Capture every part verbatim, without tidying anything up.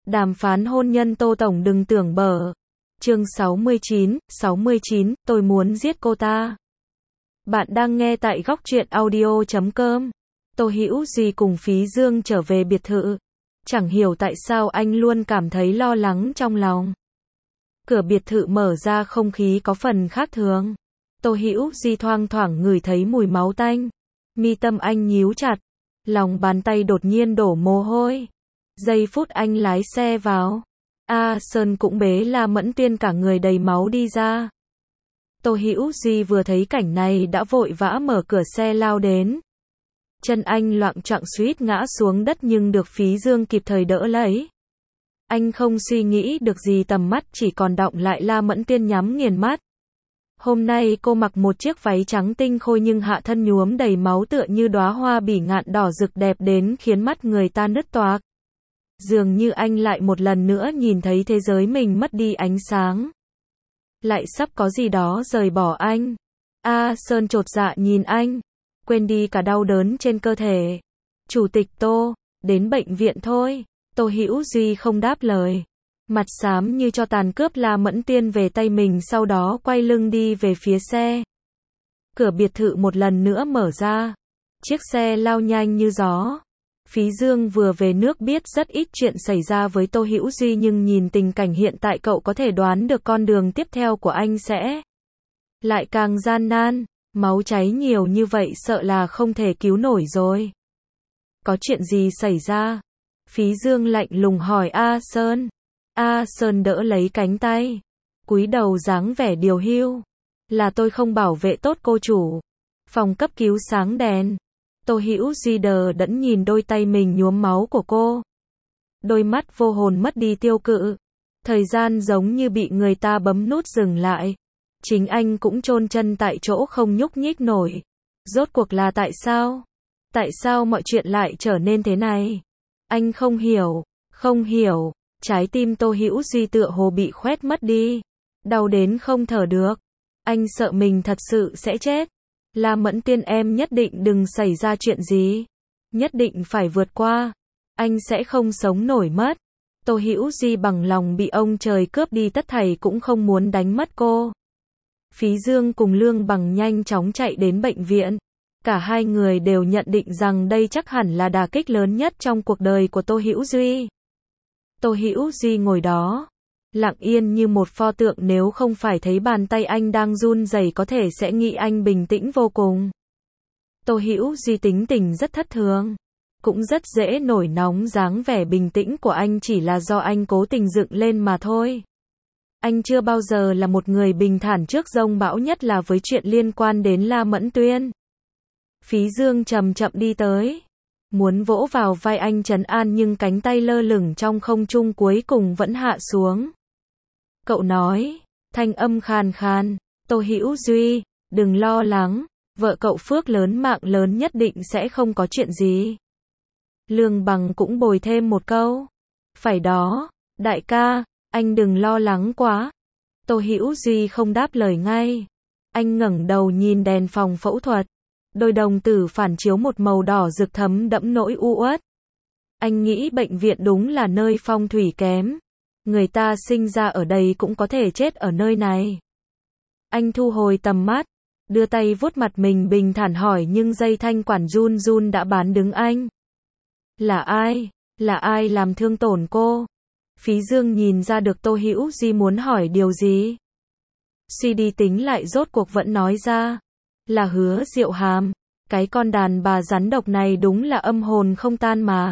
Đàm phán hôn nhân Tô Tổng đừng tưởng bở. Chương sáu mươi chín, sáu mươi chín, tôi muốn giết cô ta. Bạn đang nghe tại góc truyện audio chấm com. Tô Hữu Duy cùng Phí Dương trở về biệt thự. Chẳng hiểu tại sao anh luôn cảm thấy lo lắng trong lòng. Cửa biệt thự mở ra, không khí có phần khác thường. Tô Hữu Duy thoang thoảng ngửi thấy mùi máu tanh. Mi tâm anh nhíu chặt. Lòng bàn tay đột nhiên đổ mồ hôi. Giây phút anh lái xe vào, A Sơn cũng bế La Mẫn Tuyên cả người đầy máu đi ra. Tô Hữu Duy vừa thấy cảnh này đã vội vã mở cửa xe lao đến. Chân anh loạng choạng suýt ngã xuống đất nhưng được Phí Dương kịp thời đỡ lấy. Anh không suy nghĩ được gì, tầm mắt chỉ còn đọng lại La Mẫn Tuyên nhắm nghiền mắt. Hôm nay cô mặc một chiếc váy trắng tinh khôi nhưng hạ thân nhuốm đầy máu tựa như đóa hoa bỉ ngạn đỏ rực đẹp đến khiến mắt người ta nứt toạc. Dường như anh lại một lần nữa nhìn thấy thế giới mình mất đi ánh sáng. Lại sắp có gì đó rời bỏ anh. A Sơn chột dạ nhìn anh. Quên đi cả đau đớn trên cơ thể. Chủ tịch Tô, đến bệnh viện thôi. Tô Hữu Duy không đáp lời. Mặt xám như cho tàn cướp La Mẫn Tuyên về tay mình, sau đó quay lưng đi về phía xe. Cửa biệt thự một lần nữa mở ra. Chiếc xe lao nhanh như gió. Phí Dương vừa về nước biết rất ít chuyện xảy ra với Tô Hữu Duy, nhưng nhìn tình cảnh hiện tại cậu có thể đoán được con đường tiếp theo của anh sẽ lại càng gian nan. Máu cháy nhiều như vậy sợ là không thể cứu nổi rồi. Có chuyện gì xảy ra? Phí Dương lạnh lùng hỏi A Sơn. A Sơn đỡ lấy cánh tay, cúi đầu dáng vẻ điều hưu. Là tôi không bảo vệ tốt cô chủ. Phòng cấp cứu sáng đèn. Tô Hữu Duy đờ đẫn nhìn đôi tay mình nhuốm máu của cô. Đôi mắt vô hồn mất đi tiêu cự. Thời gian giống như bị người ta bấm nút dừng lại. Chính anh cũng chôn chân tại chỗ không nhúc nhích nổi. Rốt cuộc là tại sao? Tại sao mọi chuyện lại trở nên thế này? Anh không hiểu, không hiểu. Trái tim Tô Hữu Duy tựa hồ bị khoét mất đi. Đau đến không thở được. Anh sợ mình thật sự sẽ chết. La Mẫn Tuyên, em nhất định đừng xảy ra chuyện gì. Nhất định phải vượt qua. Anh sẽ không sống nổi mất. Tô Hữu Duy bằng lòng bị ông trời cướp đi tất thảy cũng không muốn đánh mất cô. Phí Dương cùng Lương Bằng nhanh chóng chạy đến bệnh viện. Cả hai người đều nhận định rằng đây chắc hẳn là đả kích lớn nhất trong cuộc đời của Tô Hữu Duy. Tô Hữu Duy ngồi đó, lặng yên như một pho tượng, nếu không phải thấy bàn tay anh đang run rẩy có thể sẽ nghĩ anh bình tĩnh vô cùng. Tô Hữu Duy tính tình rất thất thường, cũng rất dễ nổi nóng, dáng vẻ bình tĩnh của anh chỉ là do anh cố tình dựng lên mà thôi. Anh chưa bao giờ là một người bình thản trước giông bão, nhất là với chuyện liên quan đến La Mẫn Tuyên. Phí Dương chậm chậm đi tới, muốn vỗ vào vai anh trấn an nhưng cánh tay lơ lửng trong không trung cuối cùng vẫn hạ xuống. Cậu nói, thanh âm khàn khàn, Tô Hữu Duy, đừng lo lắng, vợ cậu phước lớn mạng lớn nhất định sẽ không có chuyện gì. Lương Bằng cũng bồi thêm một câu, phải đó, đại ca, anh đừng lo lắng quá. Tô Hữu Duy không đáp lời ngay. Anh ngẩng đầu nhìn đèn phòng phẫu thuật. Đôi đồng tử phản chiếu một màu đỏ rực thấm đẫm nỗi u uất. Anh nghĩ bệnh viện đúng là nơi phong thủy kém. Người ta sinh ra ở đây cũng có thể chết ở nơi này. Anh thu hồi tầm mắt, đưa tay vuốt mặt mình bình thản hỏi, nhưng dây thanh quản run run đã bán đứng anh. Là ai? Là ai làm thương tổn cô? Phí Dương nhìn ra được Tô Hữu Duy muốn hỏi điều gì. Suy đi tính lại rốt cuộc vẫn nói ra. Là Hứa Diệu Hàm. Cái con đàn bà rắn độc này đúng là âm hồn không tan mà.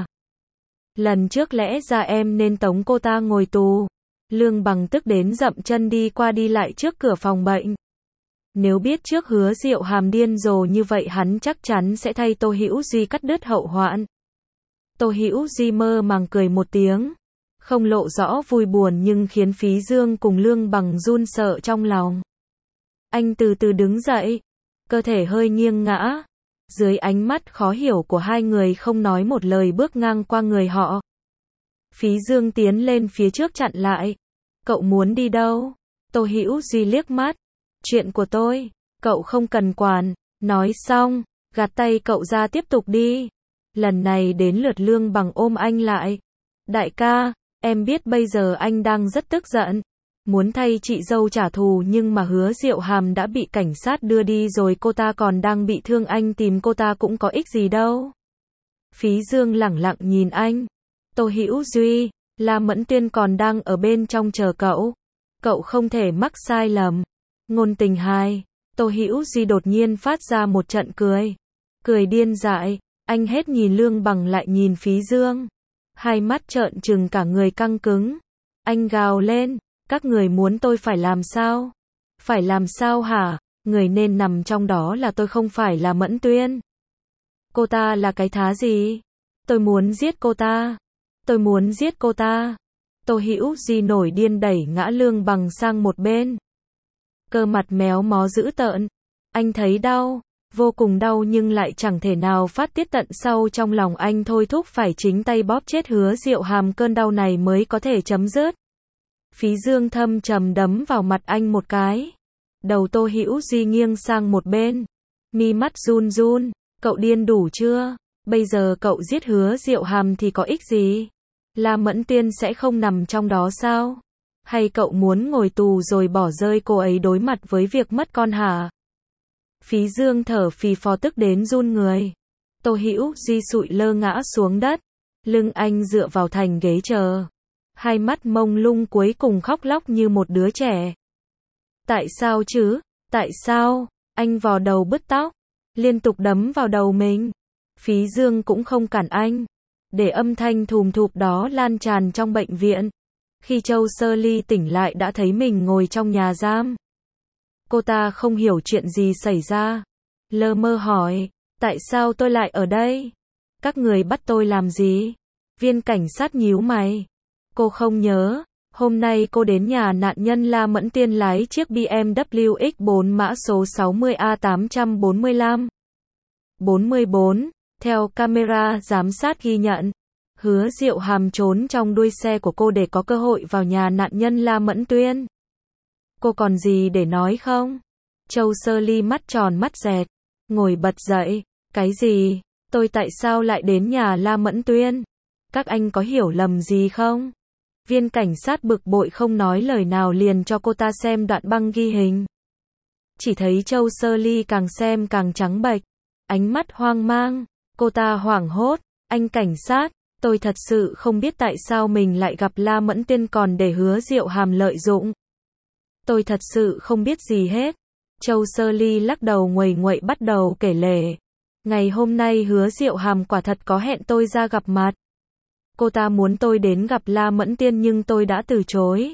Lần trước lẽ ra em nên tống cô ta ngồi tù. Lương Bằng tức đến dậm chân đi qua đi lại trước cửa phòng bệnh. Nếu biết trước Hứa Diệu Hàm điên rồ như vậy hắn chắc chắn sẽ thay Tô Hữu Duy cắt đứt hậu hoạn. Tô Hữu Duy mơ màng cười một tiếng. Không lộ rõ vui buồn nhưng khiến Phí Dương cùng Lương Bằng run sợ trong lòng. Anh từ từ đứng dậy. Cơ thể hơi nghiêng ngã. Dưới ánh mắt khó hiểu của hai người không nói một lời bước ngang qua người họ. Phí Dương tiến lên phía trước chặn lại. Cậu muốn đi đâu? Tô Hữu Duy liếc mắt. Chuyện của tôi, cậu không cần quản. Nói xong, gạt tay cậu ra tiếp tục đi. Lần này đến lượt Lương Bằng ôm anh lại. Đại ca, Em biết bây giờ anh đang rất tức giận, muốn thay chị dâu trả thù nhưng mà Hứa Diệu Hàm đã bị cảnh sát đưa đi rồi, cô ta còn đang bị thương, anh tìm cô ta cũng có ích gì đâu. Phí Dương lẳng lặng nhìn anh. Tô Hữu Duy, La Mẫn Tuyên còn đang ở bên trong chờ cậu. Cậu không thể mắc sai lầm. Ngôn tình hai. Tô Hữu Duy đột nhiên phát ra một trận cười. Cười điên dại. Anh hết nhìn Lương Bằng lại nhìn Phí Dương. Hai mắt trợn trừng, cả người căng cứng. Anh gào lên. Các người muốn tôi phải làm sao? Phải làm sao hả? Người nên nằm trong đó là tôi, không phải là Mẫn Tuyên. Cô ta là cái thá gì? Tôi muốn giết cô ta. Tôi muốn giết cô ta. Tô Hữu Duy nổi điên đẩy ngã Lương Bằng sang một bên. Cơ mặt méo mó dữ tợn. Anh thấy đau, vô cùng đau nhưng lại chẳng thể nào phát tiết tận sâu trong lòng anh, thôi thúc phải chính tay bóp chết Hứa Diệu Hàm, cơn đau này mới có thể chấm dứt. Phí Dương thâm trầm đấm vào mặt anh một cái. Đầu Tô Hữu Duy nghiêng sang một bên. Mi mắt run run. Cậu điên đủ chưa? Bây giờ cậu giết Hứa Diệu Hàm thì có ích gì? La Mẫn Tuyên sẽ không nằm trong đó sao? Hay cậu muốn ngồi tù rồi bỏ rơi cô ấy đối mặt với việc mất con hả? Phí Dương thở phì phò tức đến run người. Tô Hữu Duy sụi lơ ngã xuống đất. Lưng anh dựa vào thành ghế chờ. Hai mắt mông lung, cuối cùng khóc lóc như một đứa trẻ. Tại sao chứ? Tại sao? Anh vò đầu bứt tóc. Liên tục đấm vào đầu mình. Phí Dương cũng không cản anh. Để âm thanh thùm thụp đó lan tràn trong bệnh viện. Khi Châu Sơ Ly tỉnh lại đã thấy mình ngồi trong nhà giam. Cô ta không hiểu chuyện gì xảy ra. Lơ mơ hỏi, tại sao tôi lại ở đây? Các người bắt tôi làm gì? Viên cảnh sát nhíu mày. Cô không nhớ. Hôm nay cô đến nhà nạn nhân La Mẫn Tuyên lái chiếc B M W X bốn mã số sáu mươi A tám bốn lăm. bốn mươi bốn. Theo camera giám sát ghi nhận, Hứa Diệu Hàm trốn trong đuôi xe của cô để có cơ hội vào nhà nạn nhân La Mẫn Tuyên. Cô còn gì để nói không? Châu Sơ Ly mắt tròn mắt dẹt, ngồi bật dậy. Cái gì? Tôi tại sao lại đến nhà La Mẫn Tuyên? Các anh có hiểu lầm gì không? Viên cảnh sát bực bội không nói lời nào, liền cho cô ta xem đoạn băng ghi hình. Chỉ thấy Châu Sơ Ly càng xem càng trắng bệch, ánh mắt hoang mang. Cô ta hoảng hốt, anh cảnh sát, tôi thật sự không biết tại sao mình lại gặp La Mẫn Tuyên còn để Hứa Diệu Hàm lợi dụng. Tôi thật sự không biết gì hết. Châu Sơ Ly lắc đầu nguầy nguậy bắt đầu kể lể. Ngày hôm nay Hứa Diệu Hàm quả thật có hẹn tôi ra gặp mặt. Cô ta muốn tôi đến gặp La Mẫn Tuyên nhưng tôi đã từ chối.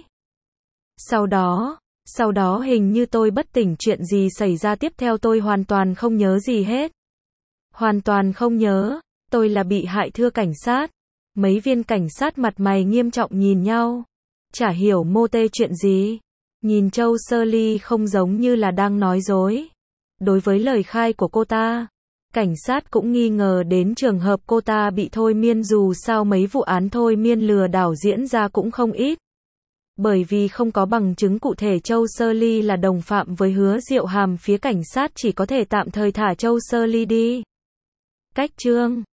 Sau đó, sau đó hình như tôi bất tỉnh, chuyện gì xảy ra tiếp theo tôi hoàn toàn không nhớ gì hết. Hoàn toàn không nhớ, tôi là bị hại thưa cảnh sát. Mấy viên cảnh sát mặt mày nghiêm trọng nhìn nhau. Chả hiểu mô tê chuyện gì. Nhìn Châu Sơ Ly không giống như là đang nói dối. Đối với lời khai của cô ta, cảnh sát cũng nghi ngờ đến trường hợp cô ta bị thôi miên, dù sao mấy vụ án thôi miên lừa đảo diễn ra cũng không ít. Bởi vì không có bằng chứng cụ thể Châu Sơ Ly là đồng phạm với Hứa Diệu Hàm, phía cảnh sát chỉ có thể tạm thời thả Châu Sơ Ly đi. Cách chương